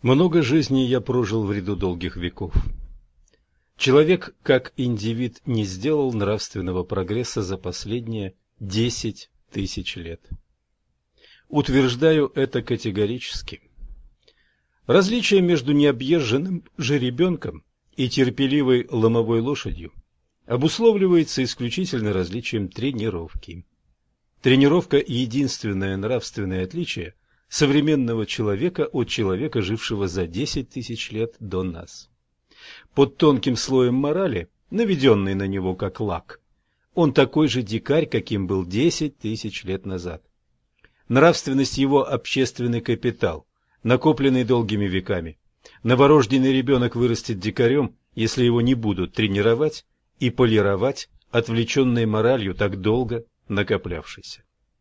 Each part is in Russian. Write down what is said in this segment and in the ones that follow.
Много жизней я прожил в ряду долгих веков. Человек, как индивид, не сделал нравственного прогресса за последние 10 тысяч лет. Утверждаю это категорически. Различие между необъезженным жеребенком и терпеливой ломовой лошадью обусловливается исключительно различием тренировки. Тренировка – единственное нравственное отличие современного человека от человека, жившего за 10 тысяч лет до нас. Под тонким слоем морали, наведенный на него как лак, он такой же дикарь, каким был 10 тысяч лет назад. Нравственность его общественный капитал, накопленный долгими веками. Новорожденный ребенок вырастет дикарем, если его не будут тренировать и полировать отвлеченной моралью, так долго накоплявшейся.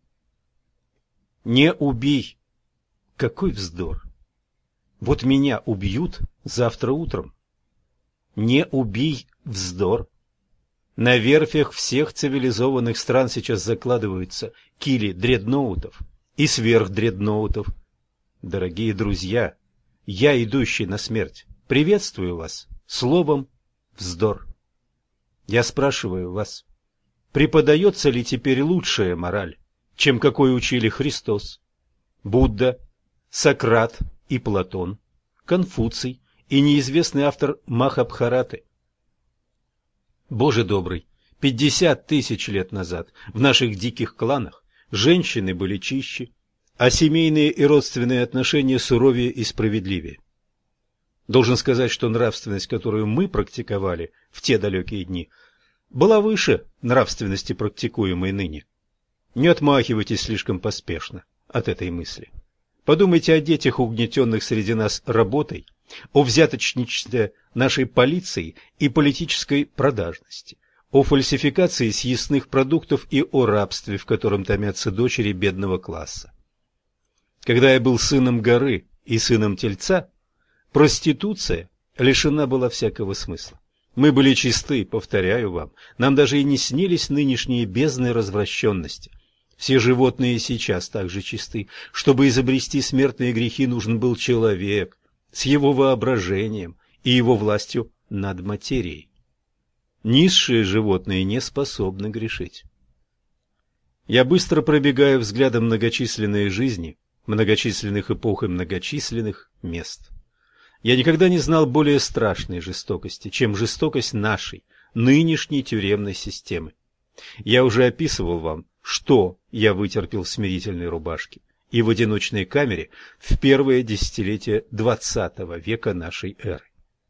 Не убей. Какой вздор! Вот меня убьют завтра утром. Не убей вздор. На верфях всех цивилизованных стран сейчас закладываются кили дредноутов и сверхдредноутов. Дорогие друзья, я, идущий на смерть, приветствую вас словом «вздор». Я спрашиваю вас, преподается ли теперь лучшая мораль, чем какой учили Христос, Будда, Сократ и Платон, Конфуций и неизвестный автор Махабхараты? Боже добрый, 50 тысяч лет назад в наших диких кланах женщины были чище, а семейные и родственные отношения суровее и справедливее. Должен сказать, что нравственность, которую мы практиковали в те далекие дни, была выше нравственности, практикуемой ныне. Не отмахивайтесь слишком поспешно от этой мысли. Подумайте о детях, угнетенных среди нас работой, о взяточничестве нашей полиции и политической продажности, о фальсификации съестных продуктов и о рабстве, в котором томятся дочери бедного класса. Когда я был сыном горы и сыном тельца, проституция лишена была всякого смысла. Мы были чисты, повторяю вам, нам даже и не снились нынешние бездны развращенности. Все животные сейчас так же чисты. Чтобы изобрести смертные грехи, нужен был человек с его воображением и его властью над материей. Низшие животные не способны грешить. Я быстро пробегаю взглядом многочисленные жизни, многочисленных эпох и многочисленных мест. Я никогда не знал более страшной жестокости, чем жестокость нашей, нынешней тюремной системы. Я уже описывал вам, что я вытерпел в смирительной рубашке и в одиночной камере в первые десятилетия XX века нашей эры.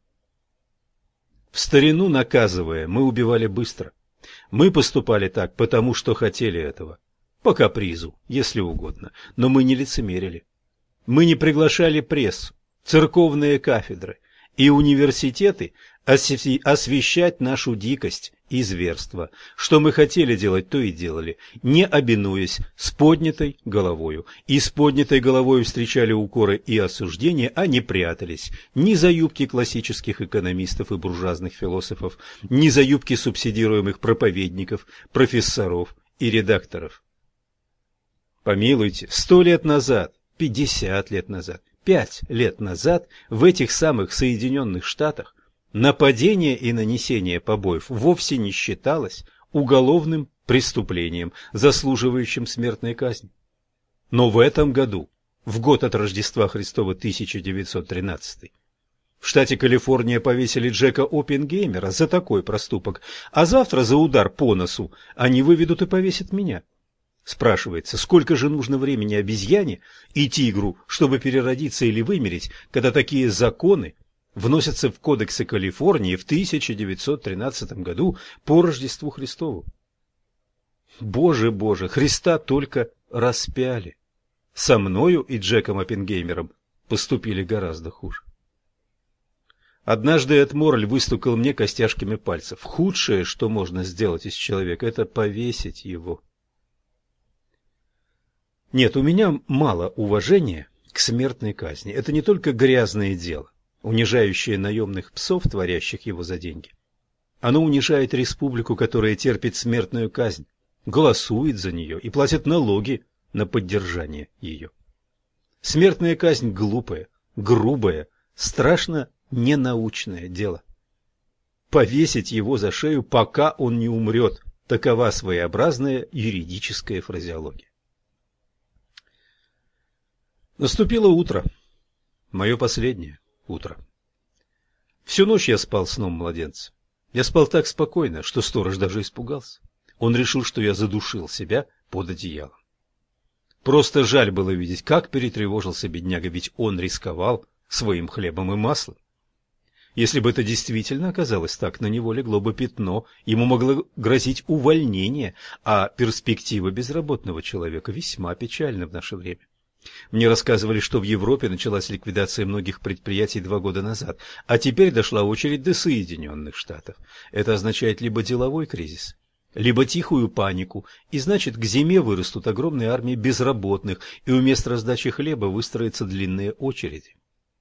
В старину, наказывая, мы убивали быстро. Мы поступали так, потому что хотели этого. По капризу, если угодно, но мы не лицемерили. Мы не приглашали прессу, церковные кафедры и университеты освещать нашу дикость и зверство. Что мы хотели делать, то и делали, не обинуясь, с поднятой головою. И с поднятой головою встречали укоры и осуждения, а не прятались ни за юбки классических экономистов и буржуазных философов, ни за юбки субсидируемых проповедников, профессоров и редакторов. Помилуйте, 100 лет назад, 50 лет назад, 5 лет назад в этих самых Соединенных Штатах нападение и нанесение побоев вовсе не считалось уголовным преступлением, заслуживающим смертной казни. Но в этом году, в год от Рождества Христова 1913, в штате Калифорния повесили Джека Оппенгеймера за такой проступок, а завтра за удар по носу они выведут и повесят меня. Спрашивается, сколько же нужно времени обезьяне и тигру, чтобы переродиться или вымереть, когда такие законы вносятся в кодексы Калифорнии в 1913 году по Рождеству Христову. Боже, Боже, Христа только распяли. Со мною и Джеком Оппенгеймером поступили гораздо хуже. Однажды Эд Морль выстукал мне костяшками пальцев. Худшее, что можно сделать из человека, это повесить его. Нет, у меня мало уважения к смертной казни. Это не только грязное дело, унижающее наемных псов, творящих его за деньги. Оно унижает республику, которая терпит смертную казнь, голосует за нее и платит налоги на поддержание ее. Смертная казнь глупое, грубое, страшно ненаучное дело. Повесить его за шею, пока он не умрет. Такова своеобразная юридическая фразеология. Наступило утро. Мое последнее утро. Всю ночь я спал сном младенца. Я спал так спокойно, что сторож даже испугался. Он решил, что я задушил себя под одеялом. Просто жаль было видеть, как перетревожился бедняга, ведь он рисковал своим хлебом и маслом. Если бы это действительно оказалось так, на него легло бы пятно, ему могло грозить увольнение, а перспектива безработного человека весьма печальна в наше время. Мне рассказывали, что в Европе началась ликвидация многих предприятий 2 года назад, а теперь дошла очередь до Соединенных Штатов. Это означает либо деловой кризис, либо тихую панику, и значит, к зиме вырастут огромные армии безработных, и у мест раздачи хлеба выстроятся длинные очереди.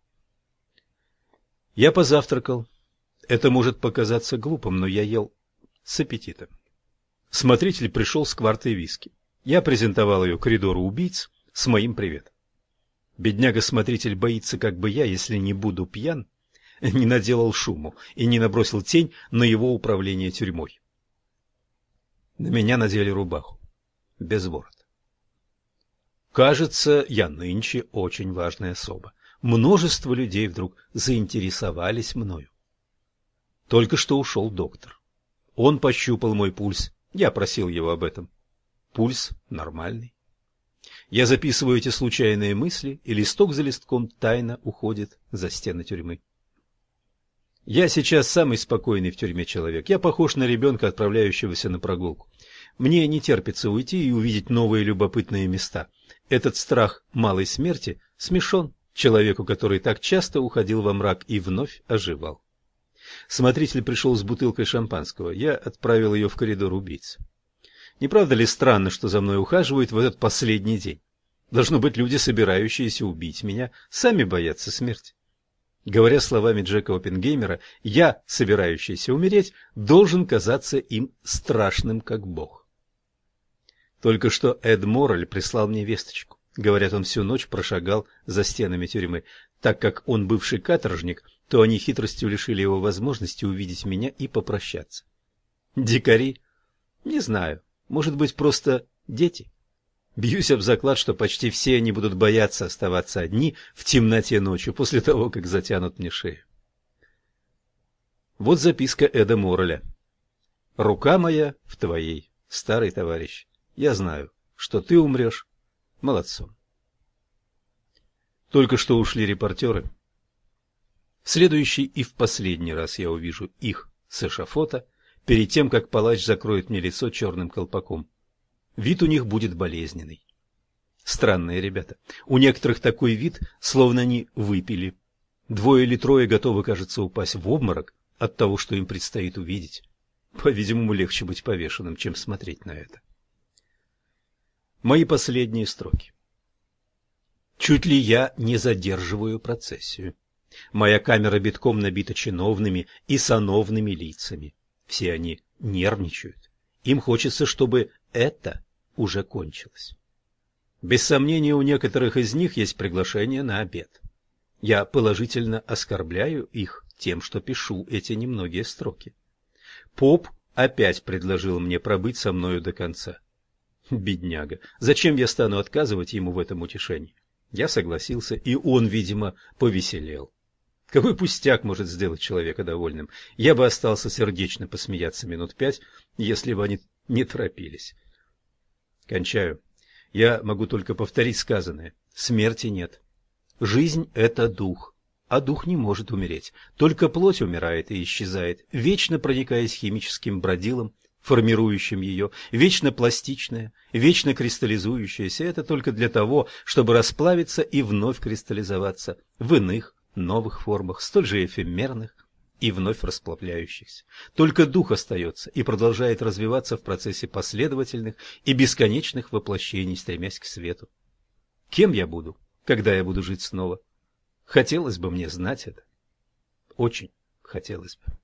Я позавтракал. Это может показаться глупым, но я ел с аппетитом. Смотритель пришел с квартой виски. Я презентовал ее коридору убийц с моим приветом. Бедняга-смотритель боится, как бы я, если не буду пьян, не наделал шуму и не набросил тень на его управление тюрьмой. На меня надели рубаху, без ворота. Кажется, я нынче очень важная особа. Множество людей вдруг заинтересовались мною. Только что ушел доктор. Он пощупал мой пульс. Я просил его об этом. Пульс нормальный. Я записываю эти случайные мысли, и листок за листком тайно уходит за стены тюрьмы. Я сейчас самый спокойный в тюрьме человек. Я похож на ребенка, отправляющегося на прогулку. Мне не терпится уйти и увидеть новые любопытные места. Этот страх малой смерти смешон человеку, который так часто уходил во мрак и вновь оживал. Смотритель пришел с бутылкой шампанского. Я отправил ее в коридор убийц. Не правда ли странно, что за мной ухаживают в этот последний день? Должно быть, люди, собирающиеся убить меня, сами боятся смерти. Говоря словами Джека Оппенгеймера, я, собирающийся умереть, должен казаться им страшным, как Бог. Только что Эд Моррель прислал мне весточку. Говорят, он всю ночь прошагал за стенами тюрьмы. Так как он бывший каторжник, то они хитростью лишили его возможности увидеть меня и попрощаться. Дикари? Не знаю. Может быть, просто дети? Бьюсь об заклад, что почти все они будут бояться оставаться одни в темноте ночью после того, как затянут мне шею. Вот записка Эда Морреля. «Рука моя в твоей, старый товарищ. Я знаю, что ты умрешь молодцом». Только что ушли репортеры. В следующий и в последний раз я увижу их с эшафота, перед тем, как палач закроет мне лицо черным колпаком. Вид у них будет болезненный. Странные ребята. У некоторых такой вид, словно они выпили. 2 или 3 готовы, кажется, упасть в обморок от того, что им предстоит увидеть. По-видимому, легче быть повешенным, чем смотреть на это. Мои последние строки. Чуть ли я не задерживаю процессию. Моя камера битком набита чиновными и сановными лицами. Все они нервничают. Им хочется, чтобы это уже кончилось. Без сомнения, у некоторых из них есть приглашение на обед. Я положительно оскорбляю их тем, что пишу эти немногие строки. Поп опять предложил мне пробыть со мною до конца. Бедняга, зачем я стану отказывать ему в этом утешении? Я согласился, и он, видимо, повеселел. Какой пустяк может сделать человека довольным? Я бы остался сердечно посмеяться минут 5, если бы они не торопились. Кончаю. Я могу только повторить сказанное. Смерти нет. Жизнь — это дух, а дух не может умереть. Только плоть умирает и исчезает, вечно проникаясь химическим бродилом, формирующим ее, вечно пластичная, вечно кристаллизующаяся. Это только для того, чтобы расплавиться и вновь кристаллизоваться в иных, новых формах, столь же эфемерных и вновь расплавляющихся. Только дух остается и продолжает развиваться в процессе последовательных и бесконечных воплощений, стремясь к свету. Кем я буду, когда я буду жить снова? Хотелось бы мне знать это. Очень хотелось бы.